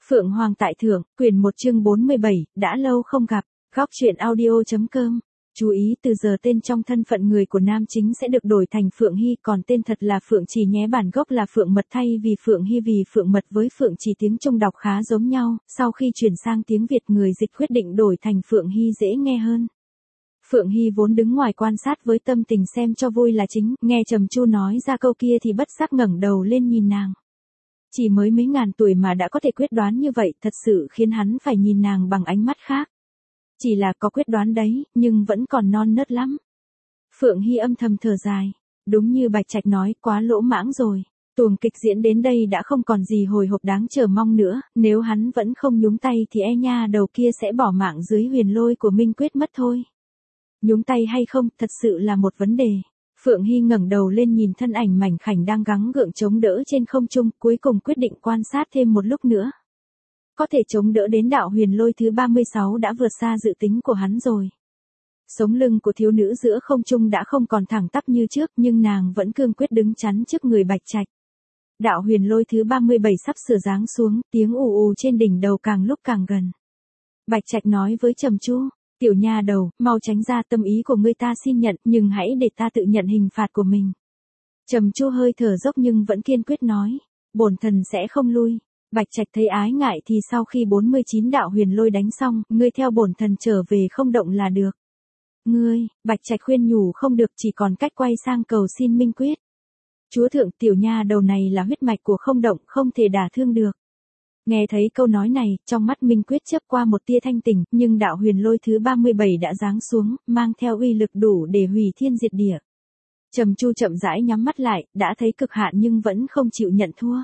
Phượng Hoàng tại thượng, quyển 1 chương 47, đã lâu không gặp, góc truyện audio.com. Chú ý từ giờ tên trong thân phận người của nam chính sẽ được đổi thành Phượng Hy, còn tên thật là Phượng Trì nhé. Bản gốc là Phượng Mật thay vì Phượng Hy, vì Phượng Mật với Phượng Trì tiếng Trung đọc khá giống nhau, sau khi chuyển sang tiếng Việt người dịch quyết định đổi thành Phượng Hy dễ nghe hơn. Phượng Hy vốn đứng ngoài quan sát với tâm tình xem cho vui là chính, nghe Trầm Chu nói ra câu kia thì bất giác ngẩng đầu lên nhìn nàng. Chỉ mới mấy ngàn tuổi mà đã có thể quyết đoán như vậy, thật sự khiến hắn phải nhìn nàng bằng ánh mắt khác. Chỉ là có quyết đoán đấy, nhưng vẫn còn non nớt lắm. Phượng Hy âm thầm thở dài. Đúng như Bạch Trạch nói, quá lỗ mãng rồi. Tuồng kịch diễn đến đây đã không còn gì hồi hộp đáng chờ mong nữa, nếu hắn vẫn không nhúng tay thì e nha đầu kia sẽ bỏ mạng dưới huyền lôi của Minh Quyết mất thôi. Nhúng tay hay không, thật sự là một vấn đề. Phượng Hy ngẩng đầu lên nhìn thân ảnh mảnh khảnh đang gắng gượng chống đỡ trên không trung, cuối cùng quyết định quan sát thêm một lúc nữa. Có thể chống đỡ đến đạo huyền lôi thứ 36 đã vượt xa dự tính của hắn rồi. Sống lưng của thiếu nữ giữa không trung đã không còn thẳng tắp như trước, nhưng nàng vẫn cương quyết đứng chắn trước người Bạch Trạch. Đạo huyền lôi thứ 37 sắp sửa giáng xuống, tiếng ù ù trên đỉnh đầu càng lúc càng gần. Bạch Trạch nói với Trầm Chu, tiểu nha đầu, mau tránh ra, tâm ý của ngươi ta xin nhận, nhưng hãy để ta tự nhận hình phạt của mình. Trầm Chu hơi thở dốc nhưng vẫn kiên quyết nói, bổn thần sẽ không lui. Bạch Trạch thấy ái ngại thì sau khi 49 đạo huyền lôi đánh xong, ngươi theo bổn thần trở về không động là được. Ngươi, Bạch Trạch khuyên nhủ không được, chỉ còn cách quay sang cầu xin Minh Quyết. Chúa thượng, tiểu nha đầu này là huyết mạch của không động, không thể đả thương được. Nghe thấy câu nói này, trong mắt Minh Quyết chớp qua một tia thanh tỉnh, nhưng đạo huyền lôi thứ 37 đã giáng xuống, mang theo uy lực đủ để hủy thiên diệt địa. Trầm Chu chậm rãi nhắm mắt lại, đã thấy cực hạn nhưng vẫn không chịu nhận thua.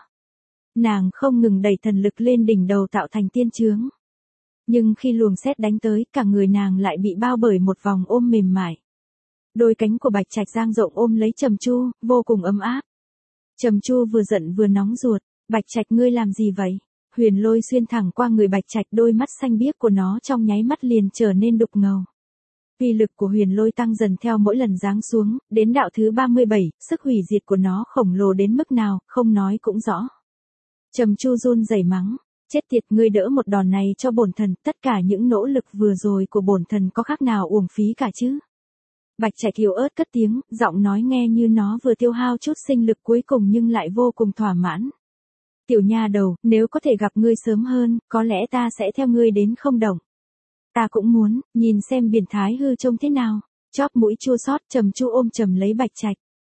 Nàng không ngừng đẩy thần lực lên đỉnh đầu tạo thành tiên chướng. Nhưng khi luồng sét đánh tới, cả người nàng lại bị bao bởi một vòng ôm mềm mại. Đôi cánh của Bạch Trạch dang rộng ôm lấy Trầm Chu, vô cùng ấm áp. Trầm Chu vừa giận vừa nóng ruột, Bạch Trạch ngươi làm gì vậy? Huyền lôi xuyên thẳng qua người Bạch Trạch, đôi mắt xanh biếc của nó trong nháy mắt liền trở nên đục ngầu. Uy lực của huyền lôi tăng dần theo mỗi lần giáng xuống, đến đạo thứ 37, sức hủy diệt của nó khổng lồ đến mức nào, không nói cũng rõ. Trầm Chu run rẩy mắng, chết tiệt, ngươi đỡ một đòn này cho bổn thần, tất cả những nỗ lực vừa rồi của bổn thần có khác nào uổng phí cả chứ? Bạch Trạch yếu ớt cất tiếng, giọng nói nghe như nó vừa tiêu hao chút sinh lực cuối cùng nhưng lại vô cùng thỏa mãn. Tiểu nha đầu, nếu có thể gặp ngươi sớm hơn, có lẽ ta sẽ theo ngươi đến không động. Ta cũng muốn, nhìn xem biển thái hư trông thế nào. Chóp mũi chua xót, Trầm Chu ôm chầm lấy Bạch Trạch.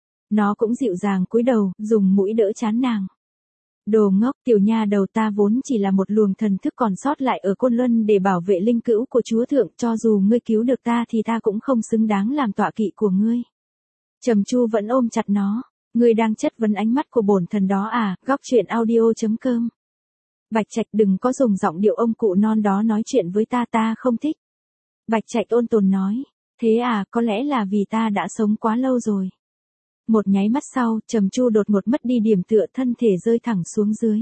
Nó cũng dịu dàng cúi đầu, dùng mũi đỡ trán nàng. Đồ ngốc, tiểu nha đầu, ta vốn chỉ là một luồng thần thức còn sót lại ở Côn Luân để bảo vệ linh cữu của chúa thượng, cho dù ngươi cứu được ta thì ta cũng không xứng đáng làm tọa kỵ của ngươi. Trầm Chu vẫn ôm chặt nó. Ngươi đang chất vấn ánh mắt của bổn thần đó à? Góc truyện audio.com. Bạch Trạch đừng có dùng giọng điệu ông cụ non đó nói chuyện với ta, ta không thích. Bạch Trạch ôn tồn nói, thế à, có lẽ là vì ta đã sống quá lâu rồi. Một nháy mắt sau, Trầm Chu đột ngột mất đi điểm tựa, thân thể rơi thẳng xuống dưới.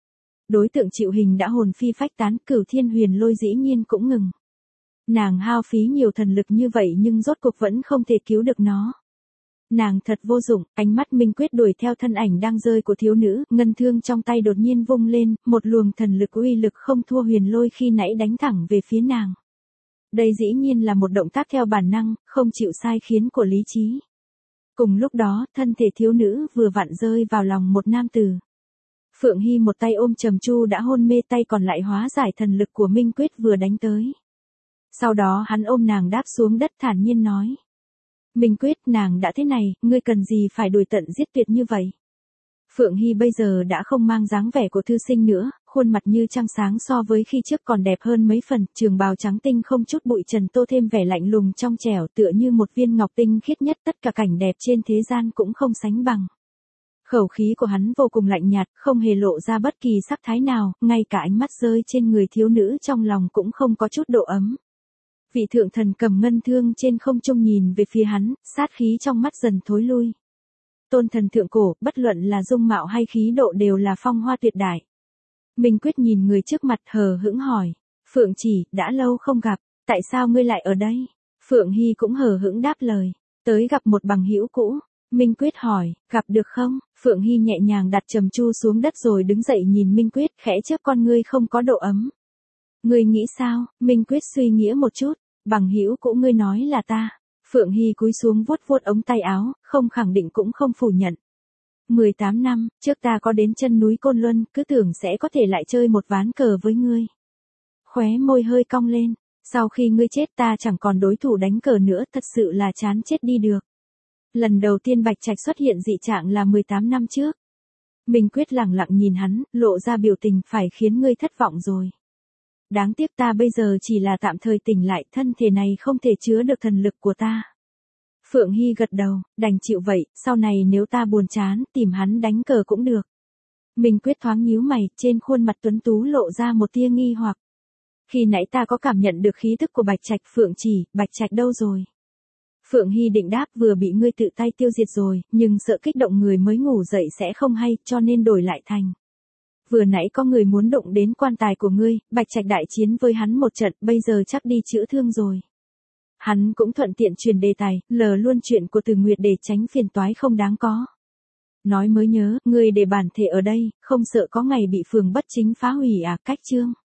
Đối tượng chịu hình đã hồn phi phách tán, Cửu Thiên huyền lôi dĩ nhiên cũng ngừng. Nàng hao phí nhiều thần lực như vậy nhưng rốt cuộc vẫn không thể cứu được nó. Nàng thật vô dụng, ánh mắt Minh Quyết đuổi theo thân ảnh đang rơi của thiếu nữ, ngân thương trong tay đột nhiên vung lên, một luồng thần lực uy lực không thua huyền lôi khi nãy đánh thẳng về phía nàng. Đây dĩ nhiên là một động tác theo bản năng, không chịu sai khiến của lý trí. Cùng lúc đó, thân thể thiếu nữ vừa vặn rơi vào lòng một nam tử. Phượng Hy một tay ôm Trầm Chu đã hôn mê, tay còn lại hóa giải thần lực của Minh Quyết vừa đánh tới. Sau đó hắn ôm nàng đáp xuống đất thản nhiên nói. Minh Quyết, nàng đã thế này, ngươi cần gì phải đuổi tận giết tuyệt như vậy? Phượng Hy bây giờ đã không mang dáng vẻ của thư sinh nữa, khuôn mặt như trăng sáng so với khi trước còn đẹp hơn mấy phần, trường bào trắng tinh không chút bụi trần tô thêm vẻ lạnh lùng trong trẻo, tựa như một viên ngọc tinh khiết nhất, tất cả cảnh đẹp trên thế gian cũng không sánh bằng. Khẩu khí của hắn vô cùng lạnh nhạt, không hề lộ ra bất kỳ sắc thái nào, ngay cả ánh mắt rơi trên người thiếu nữ trong lòng cũng không có chút độ ấm. Vị thượng thần cầm ngân thương trên không trung nhìn về phía hắn, sát khí trong mắt dần thối lui. Tôn thần thượng cổ, bất luận là dung mạo hay khí độ đều là phong hoa tuyệt đại. Minh Quyết nhìn người trước mặt hờ hững hỏi, Phượng Chỉ, đã lâu không gặp, tại sao ngươi lại ở đây? Phượng Hy cũng hờ hững đáp lời, tới gặp một bằng hữu cũ. Minh Quyết hỏi, gặp được không? Phượng Hy nhẹ nhàng đặt Trầm Chu xuống đất rồi đứng dậy nhìn Minh Quyết, khẽ chớp con ngươi không có độ ấm. Ngươi nghĩ sao? Minh Quyết suy nghĩ một chút, bằng hữu cũ ngươi nói là ta. Phượng Hy cúi xuống vuốt vuốt ống tay áo, không khẳng định cũng không phủ nhận. 18 năm, trước ta có đến chân núi Côn Luân, cứ tưởng sẽ có thể lại chơi một ván cờ với ngươi. Khóe môi hơi cong lên, sau khi ngươi chết ta chẳng còn đối thủ đánh cờ nữa, thật sự là chán chết đi được. Lần đầu tiên Bạch Trạch xuất hiện dị trạng là 18 năm trước. Minh Quyết lẳng lặng nhìn hắn, lộ ra biểu tình phải khiến ngươi thất vọng rồi. Đáng tiếc ta bây giờ chỉ là tạm thời tỉnh lại, thân thể này không thể chứa được thần lực của ta. Phượng Hy gật đầu, đành chịu vậy, sau này nếu ta buồn chán, tìm hắn đánh cờ cũng được. Minh Quyết thoáng nhíu mày, trên khuôn mặt tuấn tú lộ ra một tia nghi hoặc. Khi nãy ta có cảm nhận được khí tức của Bạch Trạch. Phượng chỉ, Bạch Trạch đâu rồi? Phượng Hy định đáp vừa bị ngươi tự tay tiêu diệt rồi, nhưng sợ kích động người mới ngủ dậy sẽ không hay, cho nên đổi lại thành. Vừa nãy có người muốn động đến quan tài của ngươi, Bạch Trạch đại chiến với hắn một trận, bây giờ chắc đi chữa thương rồi. Hắn cũng thuận tiện truyền đề tài, lờ luôn chuyện của Từ Nguyệt để tránh phiền toái không đáng có. Nói mới nhớ, ngươi để bản thể ở đây, không sợ có ngày bị phường bất chính phá hủy à? Cách chương.